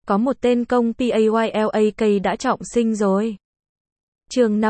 có một tên công PAYLAK đã trọng sinh rồi. Chương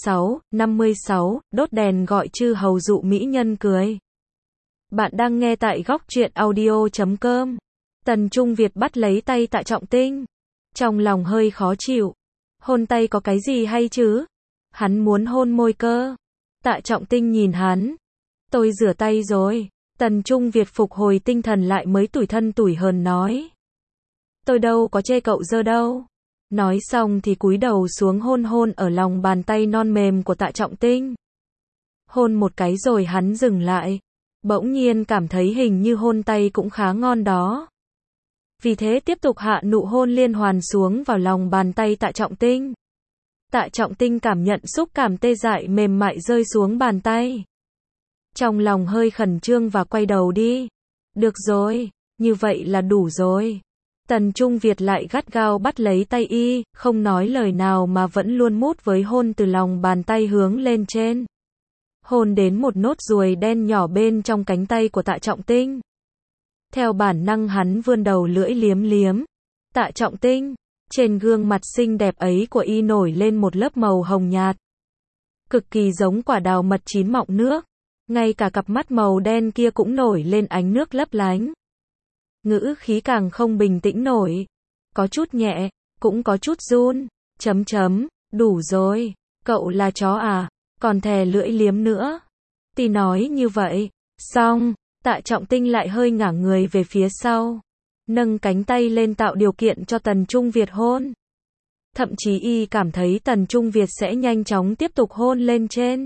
56, đốt đèn gọi chư hầu dụ mỹ nhân cười. Bạn đang nghe tại góc truyện audio.com. Tần Trung Việt bắt lấy tay Tạ Trọng Tinh. Trong lòng hơi khó chịu. Hôn tay có cái gì hay chứ? Hắn muốn hôn môi cơ. Tạ Trọng Tinh nhìn hắn. Tôi rửa tay rồi. Tần Trung Việt phục hồi tinh thần lại mới tủi thân tủi hờn nói. Tôi đâu có chê cậu dơ đâu. Nói xong thì cúi đầu xuống hôn ở lòng bàn tay non mềm của Tạ Trọng Tinh. Hôn một cái rồi hắn dừng lại. Bỗng nhiên cảm thấy hình như hôn tay cũng khá ngon đó. Vì thế tiếp tục hạ nụ hôn liên hoàn xuống vào lòng bàn tay Tạ Trọng Tinh. Tạ Trọng Tinh cảm nhận xúc cảm tê dại mềm mại rơi xuống bàn tay. Trong lòng hơi khẩn trương và quay đầu đi. Được rồi, như vậy là đủ rồi. Tần Trung Việt lại gắt gao bắt lấy tay y, không nói lời nào mà vẫn luôn mút với hôn từ lòng bàn tay hướng lên trên. Hôn đến một nốt ruồi đen nhỏ bên trong cánh tay của Tạ Trọng Tinh. Theo bản năng hắn vươn đầu lưỡi liếm liếm. Tạ Trọng Tinh, trên gương mặt xinh đẹp ấy của y nổi lên một lớp màu hồng nhạt. Cực kỳ giống quả đào mật chín mọng nước. Ngay cả cặp mắt màu đen kia cũng nổi lên ánh nước lấp lánh. Ngữ khí càng không bình tĩnh nổi. Có chút nhẹ, cũng có chút run. Đủ rồi. Cậu là chó à? Còn thè lưỡi liếm nữa. Tí nói như vậy. Xong, Tạ Trọng Tinh lại hơi ngả người về phía sau. Nâng cánh tay lên tạo điều kiện cho Tần Trung Việt hôn. Thậm chí y cảm thấy Tần Trung Việt sẽ nhanh chóng tiếp tục hôn lên trên.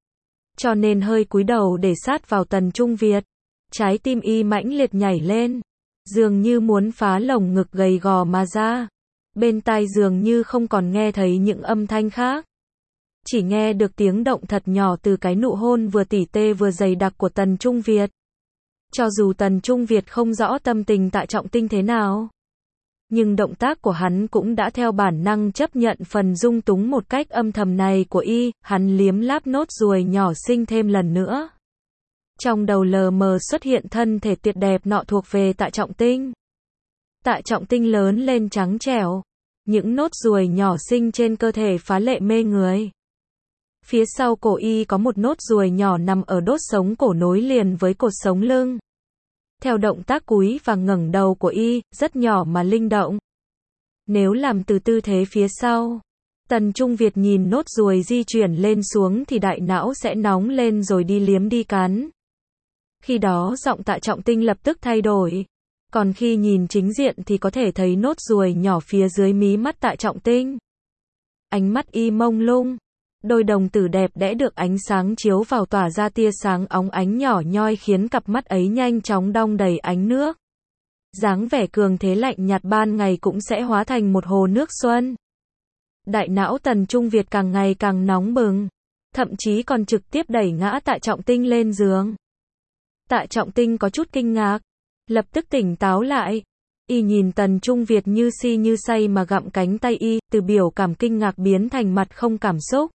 Cho nên hơi cúi đầu để sát vào Tần Trung Việt. Trái tim y mãnh liệt nhảy lên. Dường như muốn phá lồng ngực gầy gò mà ra. Bên tai dường như không còn nghe thấy những âm thanh khác. Chỉ nghe được tiếng động thật nhỏ từ cái nụ hôn vừa tỉ tê vừa dày đặc của Tần Trung Việt. Cho dù Tần Trung Việt không rõ tâm tình Tạ Trọng Tinh thế nào. Nhưng động tác của hắn cũng đã theo bản năng chấp nhận phần dung túng một cách âm thầm này của y, hắn liếm láp nốt ruồi nhỏ xinh thêm lần nữa. Trong đầu lờ mờ xuất hiện thân thể tuyệt đẹp nọ thuộc về Tạ Trọng Tinh. Tạ Trọng Tinh lớn lên trắng trẻo. Những nốt ruồi nhỏ xinh trên cơ thể phá lệ mê người. Phía sau cổ y có một nốt ruồi nhỏ nằm ở đốt sống cổ nối liền với cột sống lưng. Theo động tác cúi và ngẩng đầu của y, rất nhỏ mà linh động. Nếu làm từ tư thế phía sau, Tần Trung Việt nhìn nốt ruồi di chuyển lên xuống thì đại não sẽ nóng lên rồi đi liếm đi cắn. Khi đó giọng Tạ Trọng Tinh lập tức thay đổi. Còn khi nhìn chính diện thì có thể thấy nốt ruồi nhỏ phía dưới mí mắt Tạ Trọng Tinh. Ánh mắt y mông lung. Đôi đồng tử đẹp đẽ được ánh sáng chiếu vào tỏa ra tia sáng óng ánh nhỏ nhoi khiến cặp mắt ấy nhanh chóng đong đầy ánh nước. Dáng vẻ cường thế lạnh nhạt ban ngày cũng sẽ hóa thành một hồ nước xuân. Đại não Tần Trung Việt càng ngày càng nóng bừng. Thậm chí còn trực tiếp đẩy ngã Tạ Trọng Tinh lên giường. Tạ Trọng Tinh có chút kinh ngạc. Lập tức tỉnh táo lại. Y nhìn Tần Trung Việt như si như say mà gặm cánh tay y, từ biểu cảm kinh ngạc biến thành mặt không cảm xúc.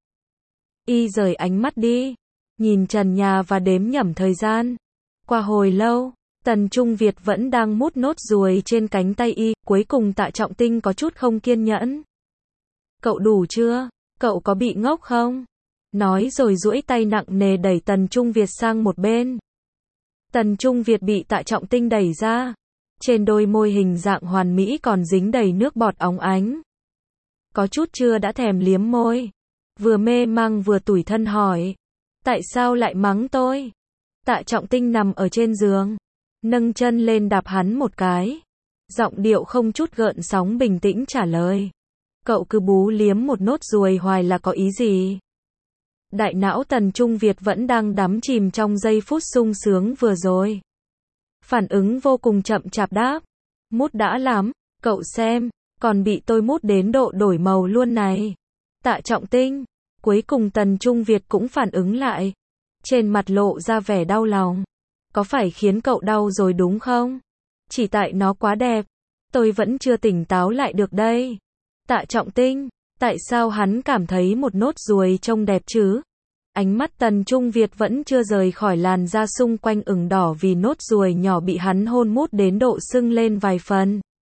Y rời ánh mắt đi, nhìn trần nhà và đếm nhẩm thời gian. Qua hồi lâu, Tần Trung Việt vẫn đang mút nốt ruồi trên cánh tay y, cuối cùng Tạ Trọng Tinh có chút không kiên nhẫn. Cậu đủ chưa? Cậu có bị ngốc không? Nói rồi duỗi tay nặng nề đẩy Tần Trung Việt sang một bên. Tần Trung Việt bị Tạ Trọng Tinh đẩy ra. Trên đôi môi hình dạng hoàn mỹ còn dính đầy nước bọt óng ánh. Có chút chưa đã thèm liếm môi. Vừa mê mang vừa tủi thân hỏi. Tại sao lại mắng tôi? Tạ Trọng Tinh nằm ở trên giường. Nâng chân lên đạp hắn một cái. Giọng điệu không chút gợn sóng bình tĩnh trả lời. Cậu cứ bú liếm một nốt ruồi hoài là có ý gì? Đại não Tần Trung Việt vẫn đang đắm chìm trong giây phút sung sướng vừa rồi. Phản ứng vô cùng chậm chạp đáp. Mút đã lắm, cậu xem, còn bị tôi mút đến độ đổi màu luôn này. Tạ Trọng Tinh, cuối cùng Tần Trung Việt cũng phản ứng lại. Trên mặt lộ ra vẻ đau lòng. Có phải khiến cậu đau rồi đúng không? Chỉ tại nó quá đẹp. Tôi vẫn chưa tỉnh táo lại được đây. Tạ Trọng Tinh, tại sao hắn cảm thấy một nốt ruồi trông đẹp chứ? Ánh mắt Tần Trung Việt vẫn chưa rời khỏi làn da xung quanh ửng đỏ vì nốt ruồi nhỏ bị hắn hôn mút đến độ sưng lên vài phần.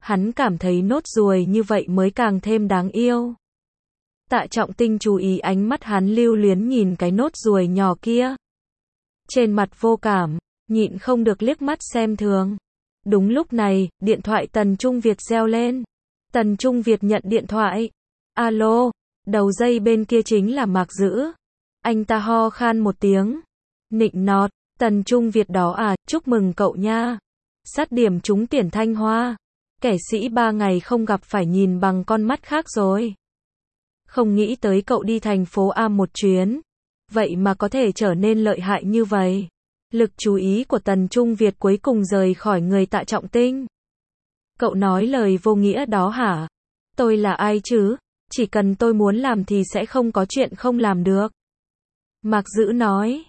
Hắn cảm thấy nốt ruồi như vậy mới càng thêm đáng yêu. Tạ Trọng Tinh chú ý ánh mắt hắn lưu luyến nhìn cái nốt ruồi nhỏ kia. Trên mặt vô cảm, nhịn không được liếc mắt xem thường. Đúng lúc này, điện thoại Tần Trung Việt reo lên. Tần Trung Việt nhận điện thoại. Alo, đầu dây bên kia chính là Mạc Dữ. Anh ta ho khan một tiếng. Nịnh nọt, Tần Trung Việt đó à, chúc mừng cậu nha. Sát điểm trúng tuyển Thanh Hoa. Kẻ sĩ 3 ngày không gặp phải nhìn bằng con mắt khác rồi. Không nghĩ tới cậu đi thành phố A một chuyến. Vậy mà có thể trở nên lợi hại như vậy. Lực chú ý của Tần Trung Việt cuối cùng rời khỏi người Tạ Trọng Tinh. Cậu nói lời vô nghĩa đó hả? Tôi là ai chứ? Chỉ cần tôi muốn làm thì sẽ không có chuyện không làm được. Mạc Dữ nói.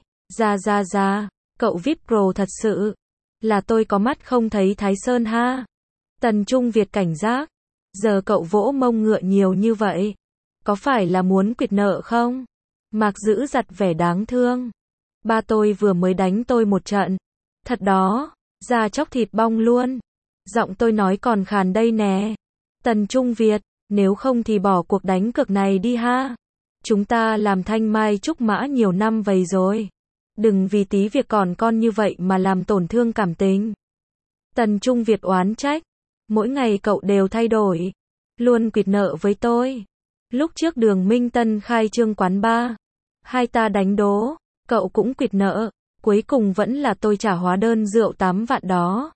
Ra, cậu VIP Pro thật sự. Là tôi có mắt không thấy Thái Sơn ha. Tần Trung Việt cảnh giác. Giờ cậu vỗ mông ngựa nhiều như vậy. Có phải là muốn quỵt nợ không? Mạc Dữ giật vẻ đáng thương. Ba tôi vừa mới đánh tôi một trận. Thật đó, da chóc thịt bong luôn. Giọng tôi nói còn khàn đây nè. Tần Trung Việt, nếu không thì bỏ cuộc đánh cược này đi ha. Chúng ta làm thanh mai trúc mã nhiều năm vậy rồi. Đừng vì tí việc còn con như vậy mà làm tổn thương cảm tình. Tần Trung Việt oán trách. Mỗi ngày cậu đều thay đổi. Luôn quỵt nợ với tôi. Lúc trước Đường Minh Tân khai trương quán bar. Hai ta đánh đố. Cậu cũng quỵt nợ. Cuối cùng vẫn là tôi trả hóa đơn rượu 8 vạn đó.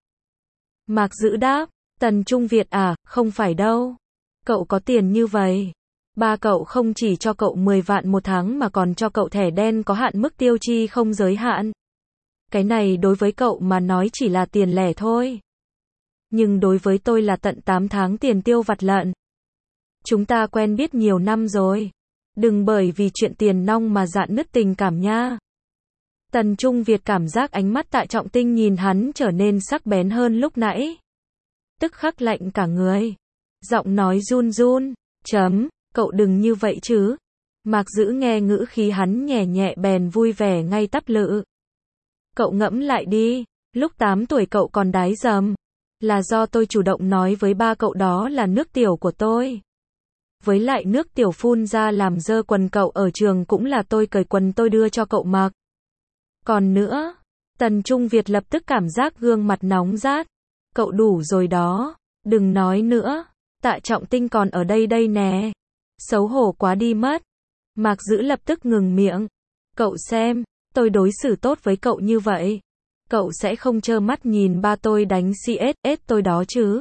Mạc Dữ đáp. Tần Trung Việt à, không phải đâu. Cậu có tiền như vậy. Ba cậu không chỉ cho cậu 10 vạn một tháng mà còn cho cậu thẻ đen có hạn mức tiêu chi không giới hạn. Cái này đối với cậu mà nói chỉ là tiền lẻ thôi. Nhưng đối với tôi là tận 8 tháng tiền tiêu vặt lận. Chúng ta quen biết nhiều năm rồi. Đừng bởi vì chuyện tiền nong mà rạn nứt tình cảm nha. Tần Trung Việt cảm giác ánh mắt Tạ Trọng Tinh nhìn hắn trở nên sắc bén hơn lúc nãy. Tức khắc lạnh cả người. Giọng nói run run. Cậu đừng như vậy chứ. Mạc Dữ nghe ngữ khí hắn nhẹ nhẹ bèn vui vẻ ngay tắp lự. Cậu ngẫm lại đi. Lúc 8 tuổi cậu còn đái dầm. Là do tôi chủ động nói với ba cậu đó là nước tiểu của tôi. Với lại nước tiểu phun ra làm dơ quần cậu ở trường cũng là tôi cởi quần tôi đưa cho cậu mặc. Còn nữa, Tần Trung Việt lập tức cảm giác gương mặt nóng rát. Cậu đủ rồi đó, đừng nói nữa. Tạ Trọng Tinh còn ở đây nè. Xấu hổ quá đi mất. Mạc Dữ lập tức ngừng miệng. Cậu xem, tôi đối xử tốt với cậu như vậy. Cậu sẽ không trơ mắt nhìn ba tôi đánh CSS tôi đó chứ.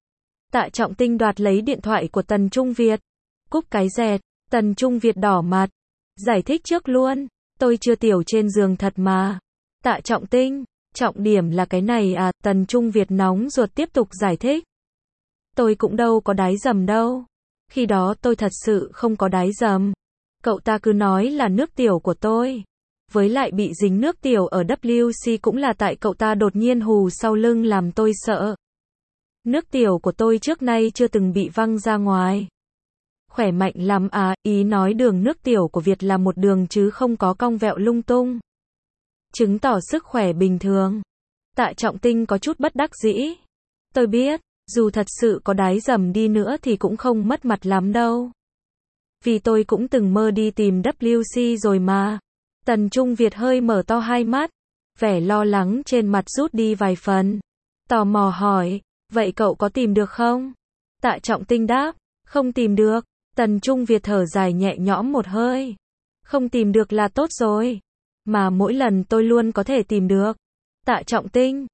Tạ Trọng Tinh đoạt lấy điện thoại của Tần Trung Việt. Cúp cái dẹt. Tần Trung Việt đỏ mặt. Giải thích trước luôn. Tôi chưa tiểu trên giường thật mà. Tạ Trọng Tinh. Trọng điểm là cái này à. Tần Trung Việt nóng ruột tiếp tục giải thích. Tôi cũng đâu có đái dầm đâu. Khi đó tôi thật sự không có đái dầm. Cậu ta cứ nói là nước tiểu của tôi. Với lại bị dính nước tiểu ở WC cũng là tại cậu ta đột nhiên hù sau lưng làm tôi sợ. Nước tiểu của tôi trước nay chưa từng bị văng ra ngoài. Khỏe mạnh lắm à, ý nói đường nước tiểu của Việt là một đường chứ không có cong vẹo lung tung. Chứng tỏ sức khỏe bình thường. Tạ Trọng Tinh có chút bất đắc dĩ. Tôi biết, dù thật sự có đái dầm đi nữa thì cũng không mất mặt lắm đâu. Vì tôi cũng từng mơ đi tìm WC rồi mà. Tần Trung Việt hơi mở to hai mắt. Vẻ lo lắng trên mặt rút đi vài phần. Tò mò hỏi, vậy cậu có tìm được không? Tạ Trọng Tinh đáp, không tìm được. Tần Trung Việt thở dài nhẹ nhõm một hơi. Không tìm được là tốt rồi. Mà mỗi lần tôi luôn có thể tìm được. Tạ Trọng Tinh,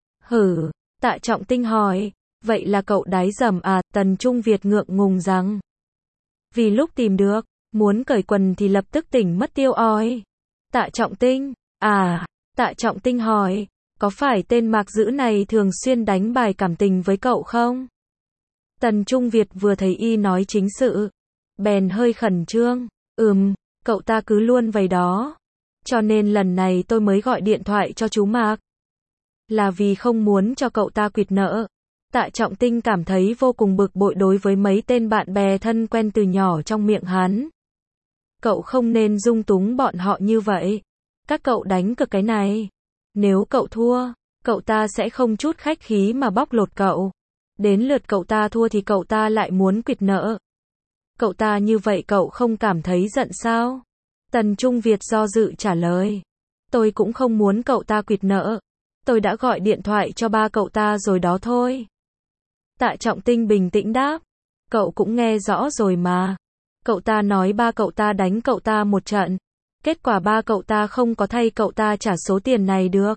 Tạ Trọng Tinh hỏi, vậy là cậu đái dầm à? Tần Trung Việt ngượng ngùng rằng. Vì lúc tìm được, muốn cởi quần thì lập tức tỉnh mất tiêu oi. Tạ Trọng Tinh, Tạ Trọng Tinh hỏi, có phải tên Mạc Dữ này thường xuyên đánh bài cảm tình với cậu không? Tần Trung Việt vừa thấy y nói chính sự, bèn hơi khẩn trương, cậu ta cứ luôn vậy đó. Cho nên lần này tôi mới gọi điện thoại cho chú Mạc. Là vì không muốn cho cậu ta quỵt nợ. Tạ Trọng Tinh cảm thấy vô cùng bực bội đối với mấy tên bạn bè thân quen từ nhỏ trong miệng hắn. Cậu không nên dung túng bọn họ như vậy. Các cậu đánh cược cái này. Nếu cậu thua, cậu ta sẽ không chút khách khí mà bóc lột cậu. Đến lượt cậu ta thua thì cậu ta lại muốn quỵt nợ. Cậu ta như vậy cậu không cảm thấy giận sao? Tần Trung Việt do dự trả lời. Tôi cũng không muốn cậu ta quỵt nợ. Tôi đã gọi điện thoại cho ba cậu ta rồi đó thôi. Tạ Trọng Tinh bình tĩnh đáp. Cậu cũng nghe rõ rồi mà. Cậu ta nói ba cậu ta đánh cậu ta một trận. Kết quả ba cậu ta không có thay cậu ta trả số tiền này được.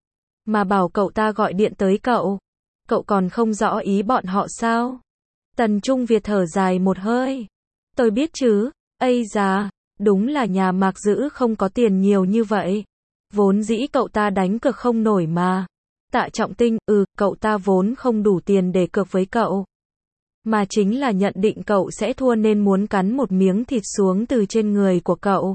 Mà bảo cậu ta gọi điện tới cậu. Cậu còn không rõ ý bọn họ sao? Tần Trung Việt thở dài một hơi. Tôi biết chứ, ây da, đúng là nhà Mạc Dữ không có tiền nhiều như vậy. Vốn dĩ cậu ta đánh cược không nổi mà. Tạ Trọng Tinh, cậu ta vốn không đủ tiền để cược với cậu. Mà chính là nhận định cậu sẽ thua nên muốn cắn một miếng thịt xuống từ trên người của cậu.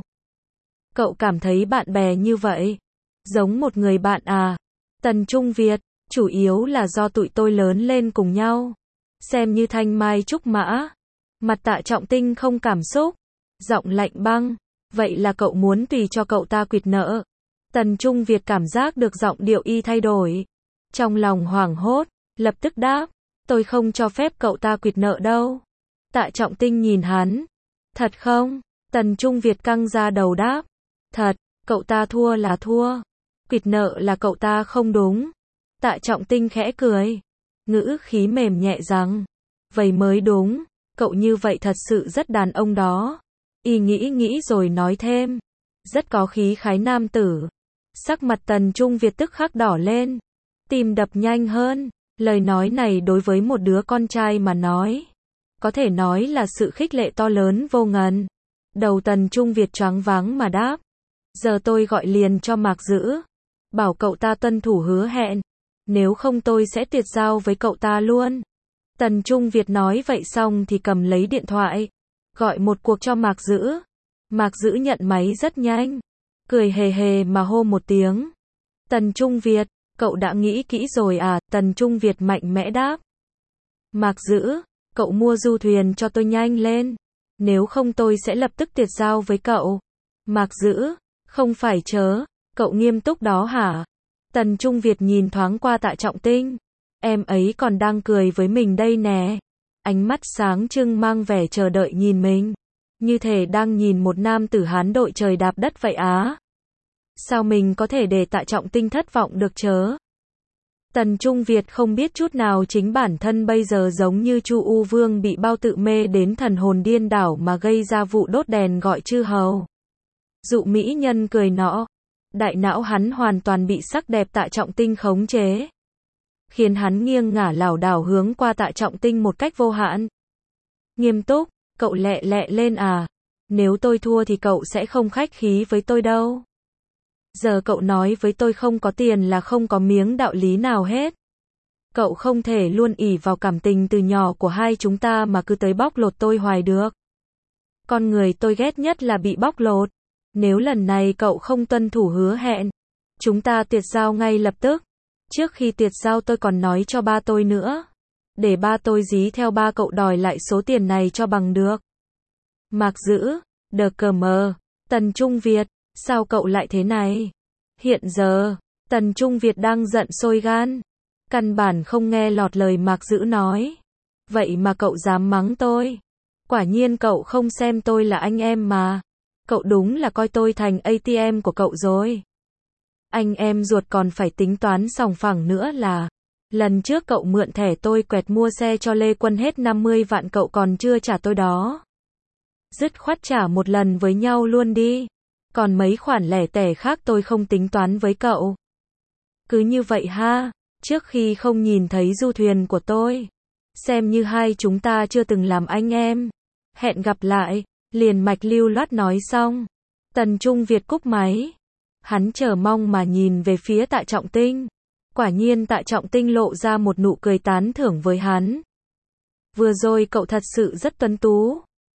Cậu cảm thấy bạn bè như vậy giống một người bạn à? Tần Trung Việt, chủ yếu là do tụi tôi lớn lên cùng nhau. Xem như thanh mai trúc mã. Mặt Tạ Trọng Tinh không cảm xúc. Giọng lạnh băng. Vậy là cậu muốn tùy cho cậu ta quỵt nợ. Tần Trung Việt cảm giác được giọng điệu y thay đổi. Trong lòng hoảng hốt, lập tức đáp. Tôi không cho phép cậu ta quỵt nợ đâu. Tạ Trọng Tinh nhìn hắn. Thật không? Tần Trung Việt căng ra đầu đáp. Thật, cậu ta thua là thua. Quỵt nợ là cậu ta không đúng. Tạ Trọng Tinh khẽ cười. Ngữ khí mềm nhẹ rằng. Vậy mới đúng. Cậu như vậy thật sự rất đàn ông đó. Y nghĩ rồi nói thêm. Rất có khí khái nam tử. Sắc mặt Tần Trung Việt tức khắc đỏ lên. Tim đập nhanh hơn. Lời nói này đối với một đứa con trai mà nói. Có thể nói là sự khích lệ to lớn vô ngần. Đầu Tần Trung Việt choáng váng mà đáp. Giờ tôi gọi liền cho Mạc Dữ. Bảo cậu ta tuân thủ hứa hẹn. Nếu không tôi sẽ tuyệt giao với cậu ta luôn. Tần Trung Việt nói vậy xong thì cầm lấy điện thoại. Gọi một cuộc cho Mạc Dữ. Mạc Dữ nhận máy rất nhanh. Cười hề hề mà hô một tiếng. Tần Trung Việt, cậu đã nghĩ kỹ rồi à? Tần Trung Việt mạnh mẽ đáp. Mạc Dữ, cậu mua du thuyền cho tôi nhanh lên. Nếu không tôi sẽ lập tức tuyệt giao với cậu. Mạc Dữ, không phải chớ, cậu nghiêm túc đó hả? Tần Trung Việt nhìn thoáng qua Tạ Trọng Tinh. Em ấy còn đang cười với mình đây nè. Ánh mắt sáng trưng mang vẻ chờ đợi nhìn mình. Như thể đang nhìn một nam tử Hán đội trời đạp đất vậy á. Sao mình có thể để Tạ Trọng Tinh thất vọng được chớ? Tần Trung Việt không biết chút nào chính bản thân bây giờ giống như Chu U Vương bị bao tự mê đến thần hồn điên đảo mà gây ra vụ đốt đèn gọi chư hầu. Dụ mỹ nhân cười nọ. Đại não hắn hoàn toàn bị sắc đẹp Tạ Trọng Tinh khống chế. Khiến hắn nghiêng ngả lảo đảo hướng qua Tạ Trọng Tinh một cách vô hạn. Nghiêm túc, cậu lẹ lẹ lên à? Nếu tôi thua thì cậu sẽ không khách khí với tôi đâu. Giờ cậu nói với tôi không có tiền là không có miếng đạo lý nào hết. Cậu không thể luôn ỷ vào cảm tình từ nhỏ của hai chúng ta mà cứ tới bóc lột tôi hoài được. Con người tôi ghét nhất là bị bóc lột. Nếu lần này cậu không tuân thủ hứa hẹn, chúng ta tuyệt giao ngay lập tức. Trước khi tuyệt giao tôi còn nói cho ba tôi nữa. Để ba tôi dí theo ba cậu đòi lại số tiền này cho bằng được. Mạc Dữ, đờ cờ mờ, Tần Trung Việt, sao cậu lại thế này? Hiện giờ, Tần Trung Việt đang giận sôi gan. Căn bản không nghe lọt lời Mạc Dữ nói. Vậy mà cậu dám mắng tôi. Quả nhiên cậu không xem tôi là anh em mà. Cậu đúng là coi tôi thành ATM của cậu rồi. Anh em ruột còn phải tính toán sòng phẳng nữa là. Lần trước cậu mượn thẻ tôi quẹt mua xe cho Lê Quân hết 50 vạn cậu còn chưa trả tôi đó. Dứt khoát trả một lần với nhau luôn đi. Còn mấy khoản lẻ tẻ khác tôi không tính toán với cậu. Cứ như vậy ha, trước khi không nhìn thấy du thuyền của tôi. Xem như hai chúng ta chưa từng làm anh em. Hẹn gặp lại, liền mạch lưu loát nói xong. Tần Trung Việt cúp máy. Hắn chờ mong mà nhìn về phía Tạ Trọng Tinh. Quả nhiên Tạ Trọng Tinh lộ ra một nụ cười tán thưởng với hắn. Vừa rồi cậu thật sự rất tuấn tú.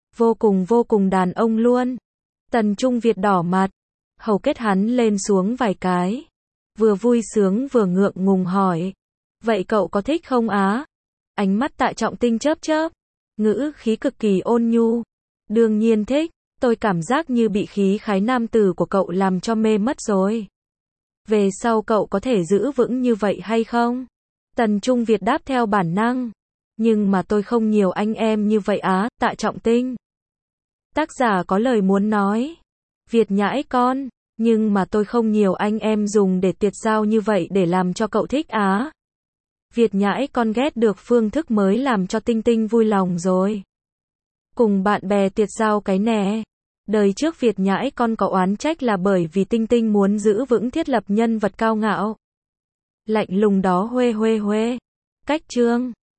Vô cùng đàn ông luôn. Tần Trung Việt đỏ mặt. Hầu kết hắn lên xuống vài cái. Vừa vui sướng vừa ngượng ngùng hỏi. Vậy cậu có thích không á? Ánh mắt Tạ Trọng Tinh chớp chớp. Ngữ khí cực kỳ ôn nhu. Đương nhiên thích. Tôi cảm giác như bị khí khái nam tử của cậu làm cho mê mất rồi. Về sau cậu có thể giữ vững như vậy hay không? Tần Trung Việt đáp theo bản năng. Nhưng mà tôi không nhiều anh em như vậy á, Tạ Trọng Tinh. Tác giả có lời muốn nói. Việt nhãi con. Nhưng mà tôi không nhiều anh em dùng để tiệt giao như vậy để làm cho cậu thích á. Việt nhãi con ghét được phương thức mới làm cho Tinh Tinh vui lòng rồi. Cùng bạn bè tiệt giao cái nè. Đời trước Việt nhãi con có oán trách là bởi vì Tinh Tinh muốn giữ vững thiết lập nhân vật cao ngạo. Lạnh lùng đó huê huê huê. Cách chương.